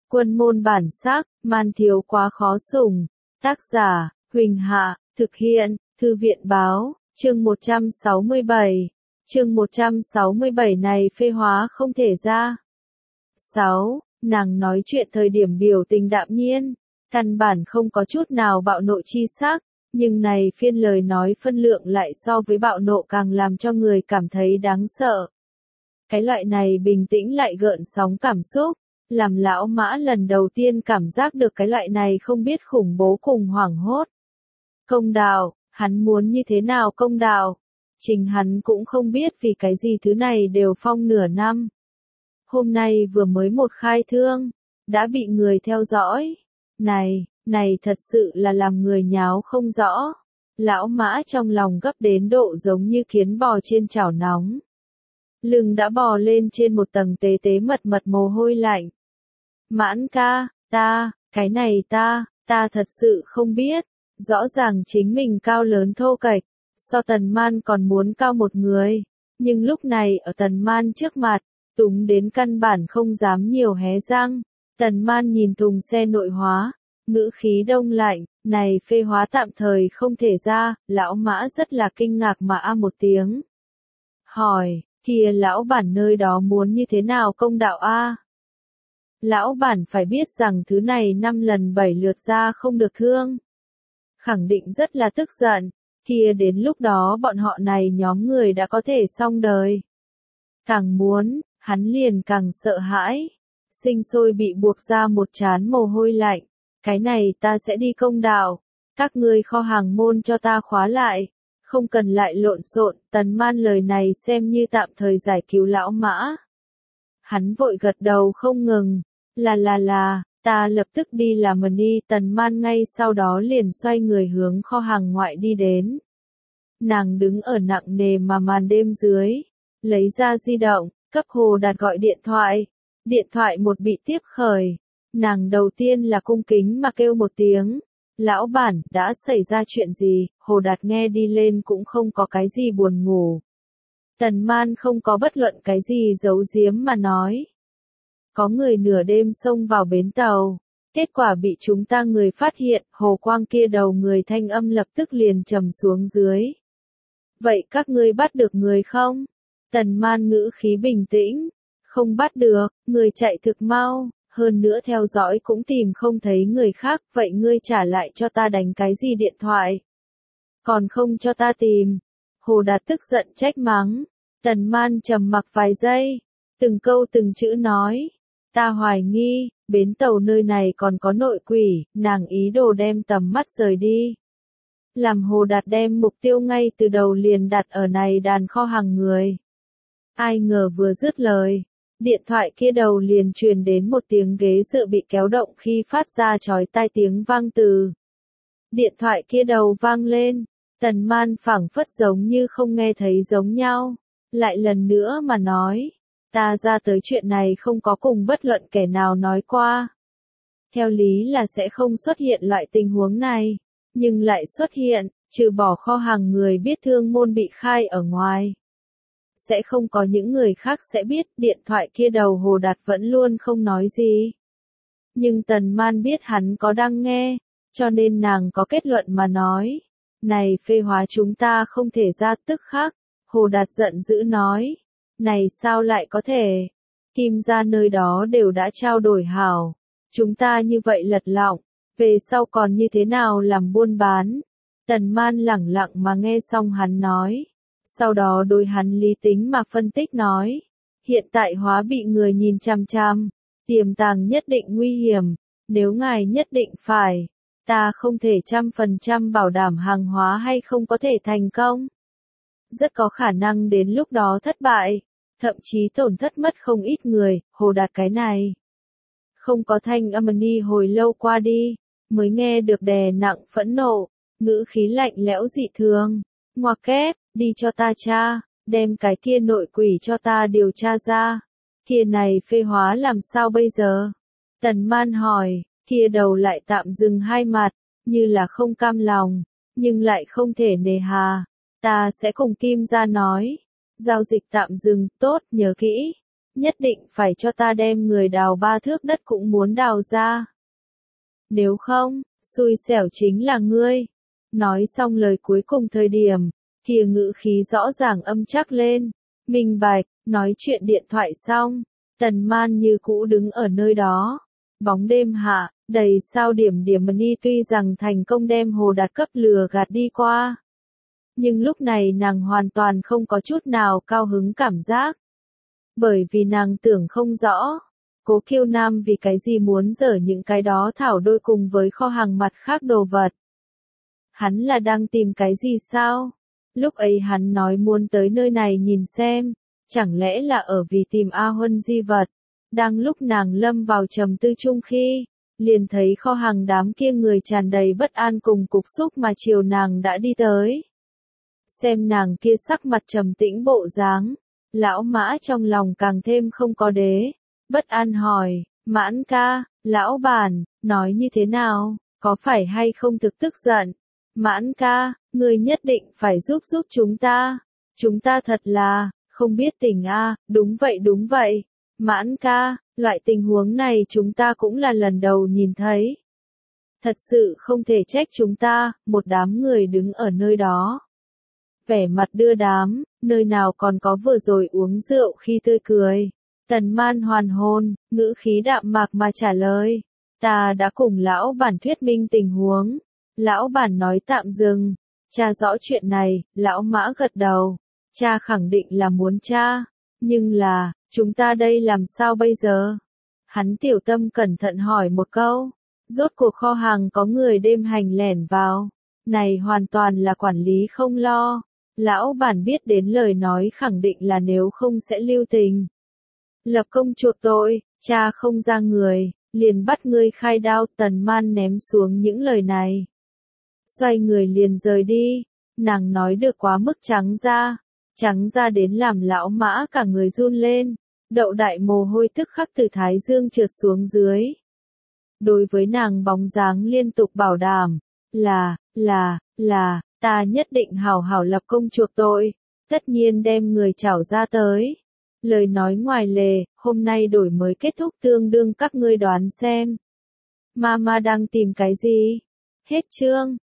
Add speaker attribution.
Speaker 1: Quân môn bản sắc, man thiếu quá khó sủng. Tác giả, Huỳnh Hạ, thực hiện, Thư viện báo, chương 167. Chương 167 này phê hóa không thể ra. 6. Nàng nói chuyện thời điểm biểu tình đạm nhiên, căn bản không có chút nào bạo nộ chi sắc, nhưng này phiên lời nói phân lượng lại so với bạo nộ càng làm cho người cảm thấy đáng sợ. Cái loại này bình tĩnh lại gợn sóng cảm xúc, làm lão Mã lần đầu tiên cảm giác được cái loại này không biết khủng bố cùng hoảng hốt. Công đạo, hắn muốn như thế nào công đạo? Chính hắn cũng không biết vì cái gì thứ này đều phong nửa năm. Hôm nay vừa mới một khai thương, đã bị người theo dõi. Này thật sự là làm người nháo không rõ. Lão Mã trong lòng gấp đến độ giống như kiến bò trên chảo nóng. Lưng đã bò lên trên một tầng tế tế mật mật mồ hôi lạnh. Mãn ca, cái này ta thật sự không biết. Rõ ràng chính mình cao lớn thô kệch, so Tần Man còn muốn cao một người. Nhưng lúc này ở Tần Man trước mặt, túng đến căn bản không dám nhiều hé răng. Tần Man nhìn thùng xe nội hóa, ngữ khí đông lạnh, này phê hóa tạm thời không thể ra. Lão Mã rất là kinh ngạc mà một tiếng. Hỏi, kia lão bản nơi đó muốn như thế nào công đạo a? Lão bản phải biết rằng thứ này 5 lần 7 lượt ra không được thương. Khẳng định rất là tức giận, kia đến lúc đó bọn họ này nhóm người đã có thể xong đời. Càng muốn, hắn liền càng sợ hãi. Sinh sôi bị buộc ra một trán mồ hôi lạnh. Cái này ta sẽ đi công đạo. Các ngươi kho hàng môn cho ta khóa lại. Không cần lại lộn xộn. Tần Man lời này xem như tạm thời giải cứu lão Mã. Hắn vội gật đầu không ngừng. Là, ta lập tức đi làm đi. Tần Man ngay sau đó liền xoay người hướng kho hàng ngoại đi đến. Nàng đứng ở nặng nề mà màn đêm dưới. Lấy ra di động, cấp Hồ Đạt gọi điện thoại. Điện thoại một bị tiếp khởi. Nàng đầu tiên là cung kính mà kêu một tiếng. Lão bản, đã xảy ra chuyện gì? Hồ Đạt nghe đi lên cũng không có cái gì buồn ngủ. Tần Man không có bất luận cái gì giấu giếm mà nói. Có người nửa đêm xông vào bến tàu. Kết quả bị chúng ta người phát hiện, Hồ Quang kia đầu người thanh âm lập tức liền trầm xuống dưới. Vậy các ngươi bắt được người không? Tần Man ngữ khí bình tĩnh. Không bắt được, người chạy thực mau, hơn nữa theo dõi cũng tìm không thấy người khác, vậy ngươi trả lại cho ta đánh cái gì điện thoại? Còn không cho ta tìm. Hồ Đạt tức giận trách mắng. Tần Man trầm mặc vài giây, từng câu từng chữ nói. Ta hoài nghi, bến tàu nơi này còn có nội quỷ, nàng ý đồ đem tầm mắt rời đi. Làm Hồ Đạt đem mục tiêu ngay từ đầu liền đặt ở này đàn kho hàng người. Ai ngờ vừa dứt lời, điện thoại kia đầu liền truyền đến một tiếng ghế dựa bị kéo động khi phát ra chói tai tiếng vang từ. Điện thoại kia đầu vang lên, Tần Man phảng phất giống như không nghe thấy giống nhau, lại lần nữa mà nói. Ta ra tới chuyện này không có cùng bất luận kẻ nào nói qua. Theo lý là sẽ không xuất hiện loại tình huống này, nhưng lại xuất hiện, trừ bỏ kho hàng người biết thương môn bị khai ở ngoài. Sẽ không có những người khác sẽ biết. Điện thoại kia đầu Hồ Đạt vẫn luôn không nói gì. Nhưng Tần Man biết hắn có đang nghe, cho nên nàng có kết luận mà nói. Này phê hóa chúng ta không thể ra tức khắc. Hồ Đạt giận dữ nói. Này sao lại có thể? Kim gia nơi đó đều đã trao đổi hảo. Chúng ta như vậy lật lọng, về sau còn như thế nào làm buôn bán? Tần Man lẳng lặng mà nghe xong hắn nói. Sau đó đối hắn lý tính mà phân tích nói. Hiện tại hóa bị người nhìn chằm chằm, tiềm tàng nhất định nguy hiểm. Nếu ngài nhất định phải, ta không thể 100% bảo đảm hàng hóa hay không có thể thành công. Rất có khả năng đến lúc đó thất bại. Thậm chí tổn thất mất không ít người. Hồ Đạt cái này không có thanh âm đi hồi lâu qua đi, mới nghe được đè nặng phẫn nộ, ngữ khí lạnh lẽo dị thường. Ngoặc kép, đi cho ta tra, đem cái kia nội quỷ cho ta điều tra ra. Kia này phê hóa làm sao bây giờ? Tần Man hỏi, kia đầu lại tạm dừng hai mặt, như là không cam lòng, nhưng lại không thể nề hà. Ta sẽ cùng Kim gia nói. Giao dịch tạm dừng, tốt, nhớ kỹ. nhất định phải cho ta đem người đào 3 thước đất cũng muốn đào ra. Nếu không, xui xẻo chính là ngươi. Nói xong lời cuối cùng thời điểm, kia ngữ khí rõ ràng âm chắc lên. Minh bạch, nói chuyện điện thoại xong, Tần Man như cũ đứng ở nơi đó. Bóng đêm hạ, đầy sao điểm điểm ni tuy rằng thành công đem Hồ Đạt cấp lừa gạt đi qua. Nhưng lúc này nàng hoàn toàn không có chút nào cao hứng cảm giác. Bởi vì nàng tưởng không rõ, Cố Kiêu Nam vì cái gì muốn dở những cái đó thảo đôi cùng với kho hàng mặt khác đồ vật. Hắn là đang tìm cái gì sao? Lúc ấy hắn nói muốn tới nơi này nhìn xem, chẳng lẽ là ở vì tìm A Huân di vật. Đang lúc nàng lâm vào trầm tư chung khi, liền thấy kho hàng đám kia người tràn đầy bất an cùng cục xúc mà chiều nàng đã đi tới. Xem nàng kia sắc mặt trầm tĩnh bộ dáng, lão Mã trong lòng càng thêm không có đế, bất an hỏi, Mãn ca, lão bản, nói như thế nào, có phải hay không thực tức giận? Mãn ca, người nhất định phải giúp chúng ta thật là, không biết tình a. Đúng vậy. Mãn ca, loại tình huống này chúng ta cũng là lần đầu nhìn thấy. Thật sự không thể trách chúng ta, một đám người đứng ở nơi đó. Vẻ mặt đưa đám, nơi nào còn có vừa rồi uống rượu khi tươi cười. Tần Man hoàn hồn, ngữ khí đạm mạc mà trả lời. Ta đã cùng lão bản thuyết minh tình huống. Lão bản nói tạm dừng. Tra rõ chuyện này, lão Mã gật đầu. Cha khẳng định là muốn tra. Nhưng là, chúng ta đây làm sao bây giờ? Hắn tiểu tâm cẩn thận hỏi một câu. Rốt cuộc kho hàng có người đêm hành lẻn vào. Này hoàn toàn là quản lý không lo. Lão bản biết đến lời nói khẳng định là nếu không sẽ lưu tình. Lập công chuộc tội, cha không ra người, liền bắt ngươi khai đao. Tần Man ném xuống những lời này. Xoay người liền rời đi, nàng nói được quá mức trắng ra đến làm lão Mã cả người run lên, đậu đại mồ hôi tức khắc từ thái dương trượt xuống dưới. Đối với nàng bóng dáng liên tục bảo đảm, là, ta nhất định hảo hảo lập công chuộc tội, tất nhiên đem người trảo ra tới. Lời nói ngoài lề, hôm nay đổi mới kết thúc tương đương các ngươi đoán xem. Mama đang tìm cái gì? Hết chương.